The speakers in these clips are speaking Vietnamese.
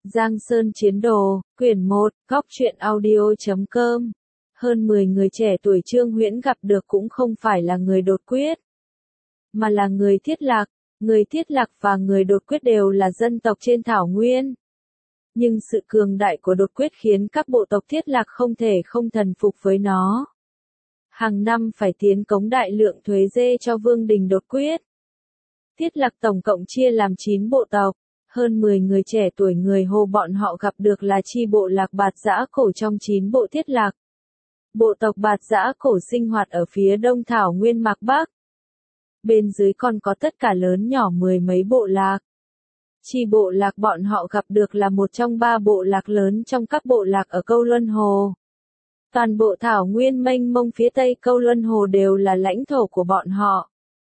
Giang Sơn Chiến Đồ, quyển 1, góc truyện audio.com. Hơn 10 người trẻ tuổi Trương Huyễn gặp được cũng không phải là người đột quyết, mà là người Thiết Lạc. Người Thiết Lạc và người đột quyết đều là dân tộc trên thảo nguyên. Nhưng sự cường đại của đột quyết khiến các bộ tộc Thiết Lạc không thể không thần phục với nó. Hàng năm phải tiến cống đại lượng thuế dê cho vương đình đột quyết. Thiết Lạc tổng cộng chia làm 9 bộ tộc. Hơn 10 người trẻ tuổi người Hồ bọn họ gặp được là chi bộ Lạc Bạt Giã Cổ trong 9 bộ Thiết Lạc. Bộ tộc Bạt Giã Cổ sinh hoạt ở phía đông thảo nguyên Mạc Bắc. Bên dưới còn có tất cả lớn nhỏ 10 mấy bộ lạc. Chi bộ Lạc bọn họ gặp được là một trong 3 bộ lạc lớn trong các bộ lạc ở Câu Luân Hồ. Toàn bộ thảo nguyên mênh mông phía tây Câu Luân Hồ đều là lãnh thổ của bọn họ.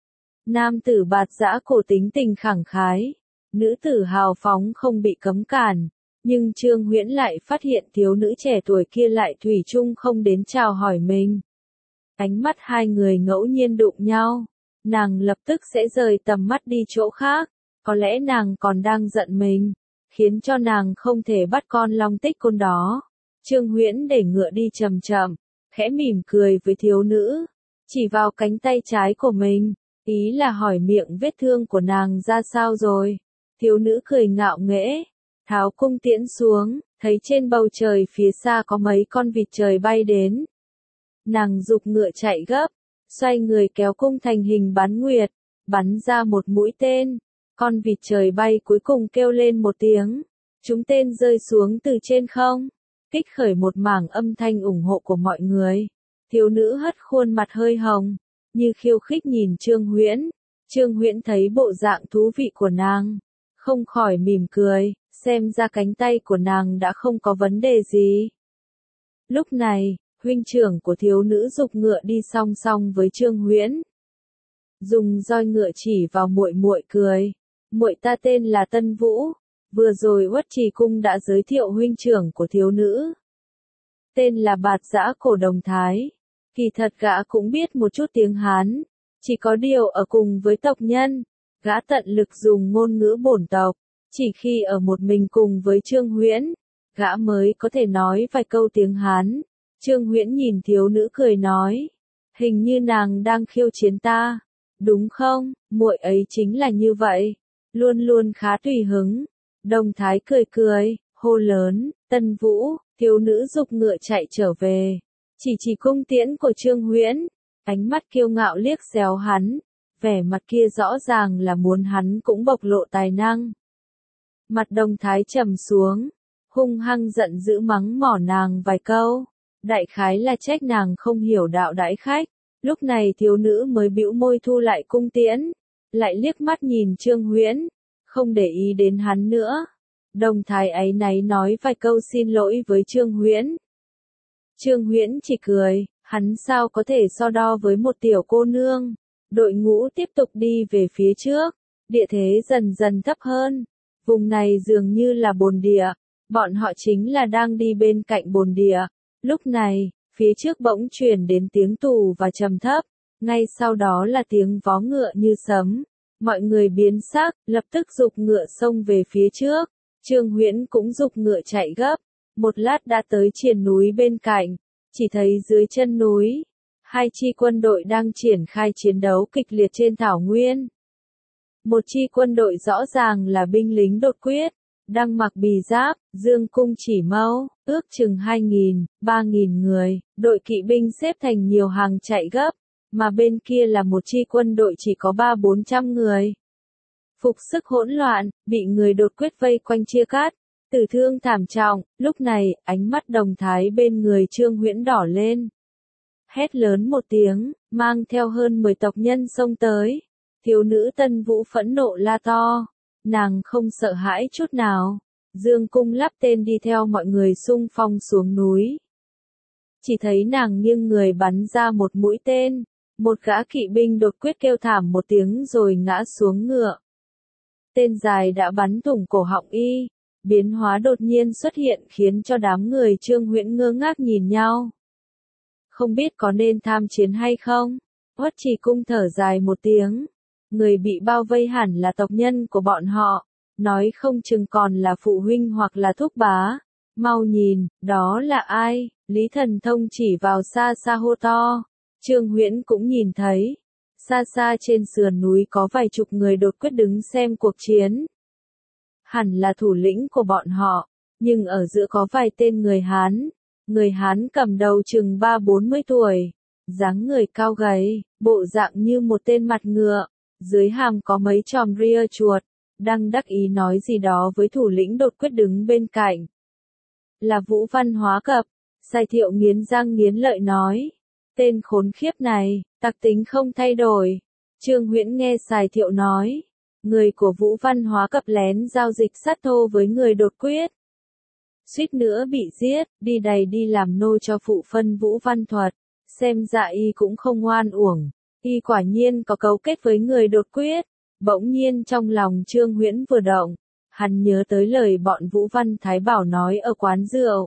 Nam tử Bạt Giã Cổ tính tình khẳng khái, nữ tử hào phóng không bị cấm cản, nhưng Trương Huyễn lại phát hiện thiếu nữ trẻ tuổi kia lại thủy chung không đến chào hỏi mình. Ánh mắt hai người ngẫu nhiên đụng nhau, nàng lập tức sẽ rời tầm mắt đi chỗ khác, có lẽ nàng còn đang giận mình, khiến cho nàng không thể bắt con long tích côn đó. Trương Huyễn để ngựa đi chậm chậm, khẽ mỉm cười với thiếu nữ, chỉ vào cánh tay trái của mình, ý là hỏi miệng vết thương của nàng ra sao rồi. Thiếu nữ cười ngạo nghễ, tháo cung tiễn xuống, thấy trên bầu trời phía xa có mấy con vịt trời bay đến. Nàng giục ngựa chạy gấp, xoay người kéo cung thành hình bán nguyệt, bắn ra một mũi tên. Con vịt trời bay cuối cùng kêu lên một tiếng, chúng tên rơi xuống từ trên không, kích khởi một mảng âm thanh ủng hộ của mọi người. Thiếu nữ hất khuôn mặt hơi hồng, như khiêu khích nhìn Trương Huyễn. Trương Huyễn thấy bộ dạng thú vị của nàng, không khỏi mỉm cười, xem ra cánh tay của nàng đã không có vấn đề gì. Lúc này, huynh trưởng của thiếu nữ giục ngựa đi song song với Trương Huyễn. Dùng roi ngựa chỉ vào muội muội cười, muội ta tên là Tân Vũ, vừa rồi Uất Trì Cung đã giới thiệu huynh trưởng của thiếu nữ. Tên là Bạt Giã Cổ Đồng Thái, kỳ thật gã cũng biết một chút tiếng Hán, chỉ có điều ở cùng với tộc nhân, gã tận lực dùng ngôn ngữ bổn tộc, chỉ khi ở một mình cùng với Trương Huyễn, gã mới có thể nói vài câu tiếng Hán. Trương Huyễn nhìn thiếu nữ cười nói, hình như nàng đang khiêu chiến ta, đúng không? Muội ấy chính là như vậy, luôn luôn khá tùy hứng. Đồng Thái cười cười, hô lớn, Tân Vũ. Thiếu nữ giục ngựa chạy trở về, chỉ cung tiễn của Trương Huyễn, ánh mắt kiêu ngạo liếc xéo hắn, vẻ mặt kia rõ ràng là muốn hắn cũng bộc lộ tài năng. Mặt Đồng Thái trầm xuống, hung hăng giận dữ mắng mỏ nàng vài câu, đại khái là trách nàng không hiểu đạo đãi khách. Lúc này thiếu nữ mới bĩu môi thu lại cung tiễn, lại liếc mắt nhìn Trương Huyễn, không để ý đến hắn nữa. Đồng Thái áy náy nói vài câu xin lỗi với Trương Huyễn. Trương Huyễn chỉ cười, hắn sao có thể so đo với một tiểu cô nương. Đội ngũ tiếp tục đi về phía trước, địa thế dần dần thấp hơn. Vùng này dường như là bồn địa, bọn họ chính là đang đi bên cạnh bồn địa. Lúc này, phía trước bỗng truyền đến tiếng tù và trầm thấp, ngay sau đó là tiếng vó ngựa như sấm. Mọi người biến sắc, lập tức giục ngựa xông về phía trước. Trương Huyễn cũng giục ngựa chạy gấp, một lát đã tới triền núi bên cạnh, chỉ thấy dưới chân núi, hai chi quân đội đang triển khai chiến đấu kịch liệt trên thảo nguyên. Một chi quân đội rõ ràng là binh lính đột quyết, đang mặc bì giáp, dương cung chỉ mâu, ước chừng 2.000, 3.000 người, đội kỵ binh xếp thành nhiều hàng chạy gấp, mà bên kia là một chi quân đội chỉ có 300-400 người. Phục sức hỗn loạn, bị người đột quyết vây quanh chia cắt, tử thương thảm trọng. Lúc này, ánh mắt Đồng Thái bên người Trương Huyễn đỏ lên. Hét lớn một tiếng, mang theo hơn 10 tộc nhân xông tới. Thiếu nữ Tân Vũ phẫn nộ la to, nàng không sợ hãi chút nào, dương cung lắp tên đi theo mọi người xung phong xuống núi. Chỉ thấy nàng nghiêng người bắn ra một mũi tên, một gã kỵ binh đột quyết kêu thảm một tiếng rồi ngã xuống ngựa. Tên dài đã bắn thủng cổ họng y, biến hóa đột nhiên xuất hiện khiến cho đám người Trương Huyễn ngơ ngác nhìn nhau. Không biết có nên tham chiến hay không? Uất Trì Cung thở dài một tiếng, người bị bao vây hẳn là tộc nhân của bọn họ, nói không chừng còn là phụ huynh hoặc là thúc bá. Mau nhìn, đó là ai? Lý Thần Thông chỉ vào xa xa hô to. Trương Huyễn cũng nhìn thấy. Xa xa trên sườn núi có vài chục người đột quyết đứng xem cuộc chiến. Hẳn là thủ lĩnh của bọn họ, nhưng ở giữa có vài tên người Hán. Người Hán cầm đầu chừng 30-40 tuổi, dáng người cao gầy, bộ dạng như một tên mặt ngựa, dưới hàm có mấy chòm ria chuột, đang đắc ý nói gì đó với thủ lĩnh đột quyết đứng bên cạnh. Là Vũ Văn Hóa Cập, Sài Thiệu nghiến răng nghiến lợi nói. Tên khốn khiếp này, tặc tính không thay đổi. Trương Huyễn nghe Sài Thiệu nói. Người của Vũ Văn Hóa Cập lén giao dịch sát thô với người đột quyết. Suýt nữa bị giết, đi đầy đi làm nô cho phụ phân Vũ Văn Thuật. Xem dạ y cũng không ngoan uổng. Y quả nhiên có cấu kết với người đột quyết. Bỗng nhiên trong lòng Trương Huyễn vừa động. Hắn nhớ tới lời bọn Vũ Văn Thái Bảo nói ở quán rượu.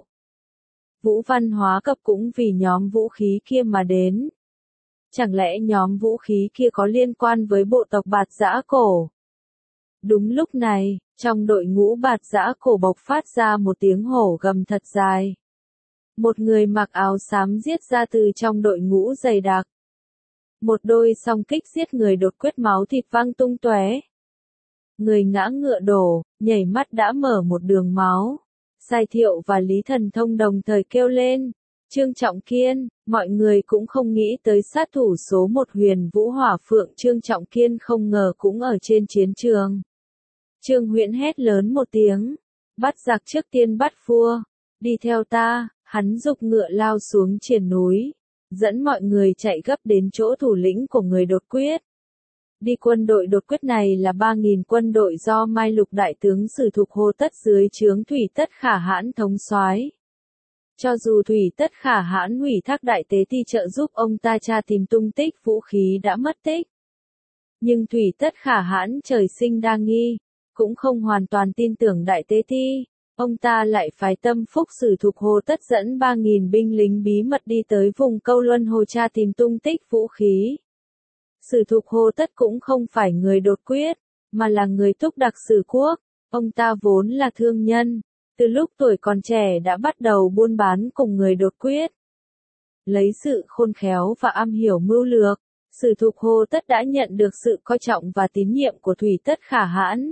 Vũ Văn Hóa Cập cũng vì nhóm vũ khí kia mà đến. Chẳng lẽ nhóm vũ khí kia có liên quan với bộ tộc Bạt Giã Cổ? Đúng lúc này, trong đội ngũ Bạt Giã Cổ bộc phát ra một tiếng hổ gầm thật dài. Một người mặc áo xám giết ra từ trong đội ngũ dày đặc. Một đôi song kích giết người đột quyết máu thịt văng tung tóe. Người ngã ngựa đổ, nhảy mắt đã mở một đường máu. Sài Thiệu và Lý Thần Thông đồng thời kêu lên. Trương Trọng Kiên, mọi người cũng không nghĩ tới sát thủ số 1 Huyền Vũ Hỏa Phượng Trương Trọng Kiên không ngờ cũng ở trên chiến trường. Trương Huyễn hét lớn một tiếng. Bắt giặc trước tiên bắt vua. Đi theo ta, hắn giục ngựa lao xuống triển núi. Dẫn mọi người chạy gấp đến chỗ thủ lĩnh của người đột quyết. Đi quân đội đột quyết này là 3.000 quân đội do Mai Lục Đại tướng Sử Thục Hồ Tất dưới trướng Thủy Tất Khả Hãn thống soái. Cho dù Thủy Tất Khả Hãn ủy thác đại tế ti trợ giúp ông ta tra tìm tung tích vũ khí đã mất tích. Nhưng Thủy Tất Khả Hãn trời sinh đa nghi, cũng không hoàn toàn tin tưởng đại tế ti. Ông ta lại phái tâm phúc Sử Thục Hồ Tất dẫn 3.000 binh lính bí mật đi tới vùng Câu Luân Hồ tra tìm tung tích vũ khí. Sử Thục Hồ Tất cũng không phải người đột quyết, mà là người Túc Đặc Sử Quốc. Ông ta vốn là thương nhân, từ lúc tuổi còn trẻ đã bắt đầu buôn bán cùng người đột quyết. Lấy sự khôn khéo và am hiểu mưu lược, Sử Thục Hồ Tất đã nhận được sự coi trọng và tín nhiệm của Thủy Tất Khả Hãn.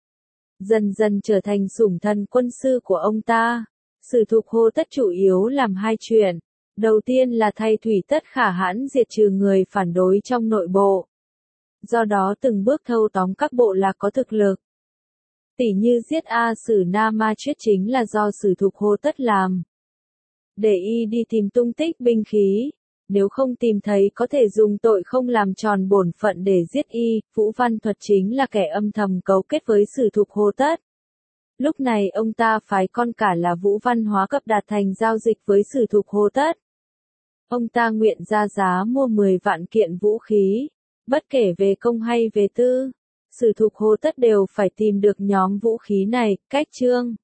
Dần dần trở thành sủng thần quân sư của ông ta. Sử Thục Hồ Tất chủ yếu làm hai chuyện. Đầu tiên là thay Thủy Tất Khả Hãn diệt trừ người phản đối trong nội bộ. Do đó từng bước thâu tóm các bộ lạc có thực lực. Tỉ như giết A Sử Na Ma Chuyết chính là do Sử Thục Hồ Tất làm. Để y đi tìm tung tích binh khí. Nếu không tìm thấy có thể dùng tội không làm tròn bổn phận để giết y. Vũ Văn Thuật chính là kẻ âm thầm cấu kết với Sử Thục Hồ Tất. Lúc này ông ta phái con cả là Vũ Văn Hóa Cập đạt thành giao dịch với Sử Thục Hồ Tất. Ông ta nguyện ra giá mua 10 vạn kiện vũ khí, bất kể về công hay về tư. Sử Thục Hồ Tất đều phải tìm được nhóm vũ khí này, cách Trương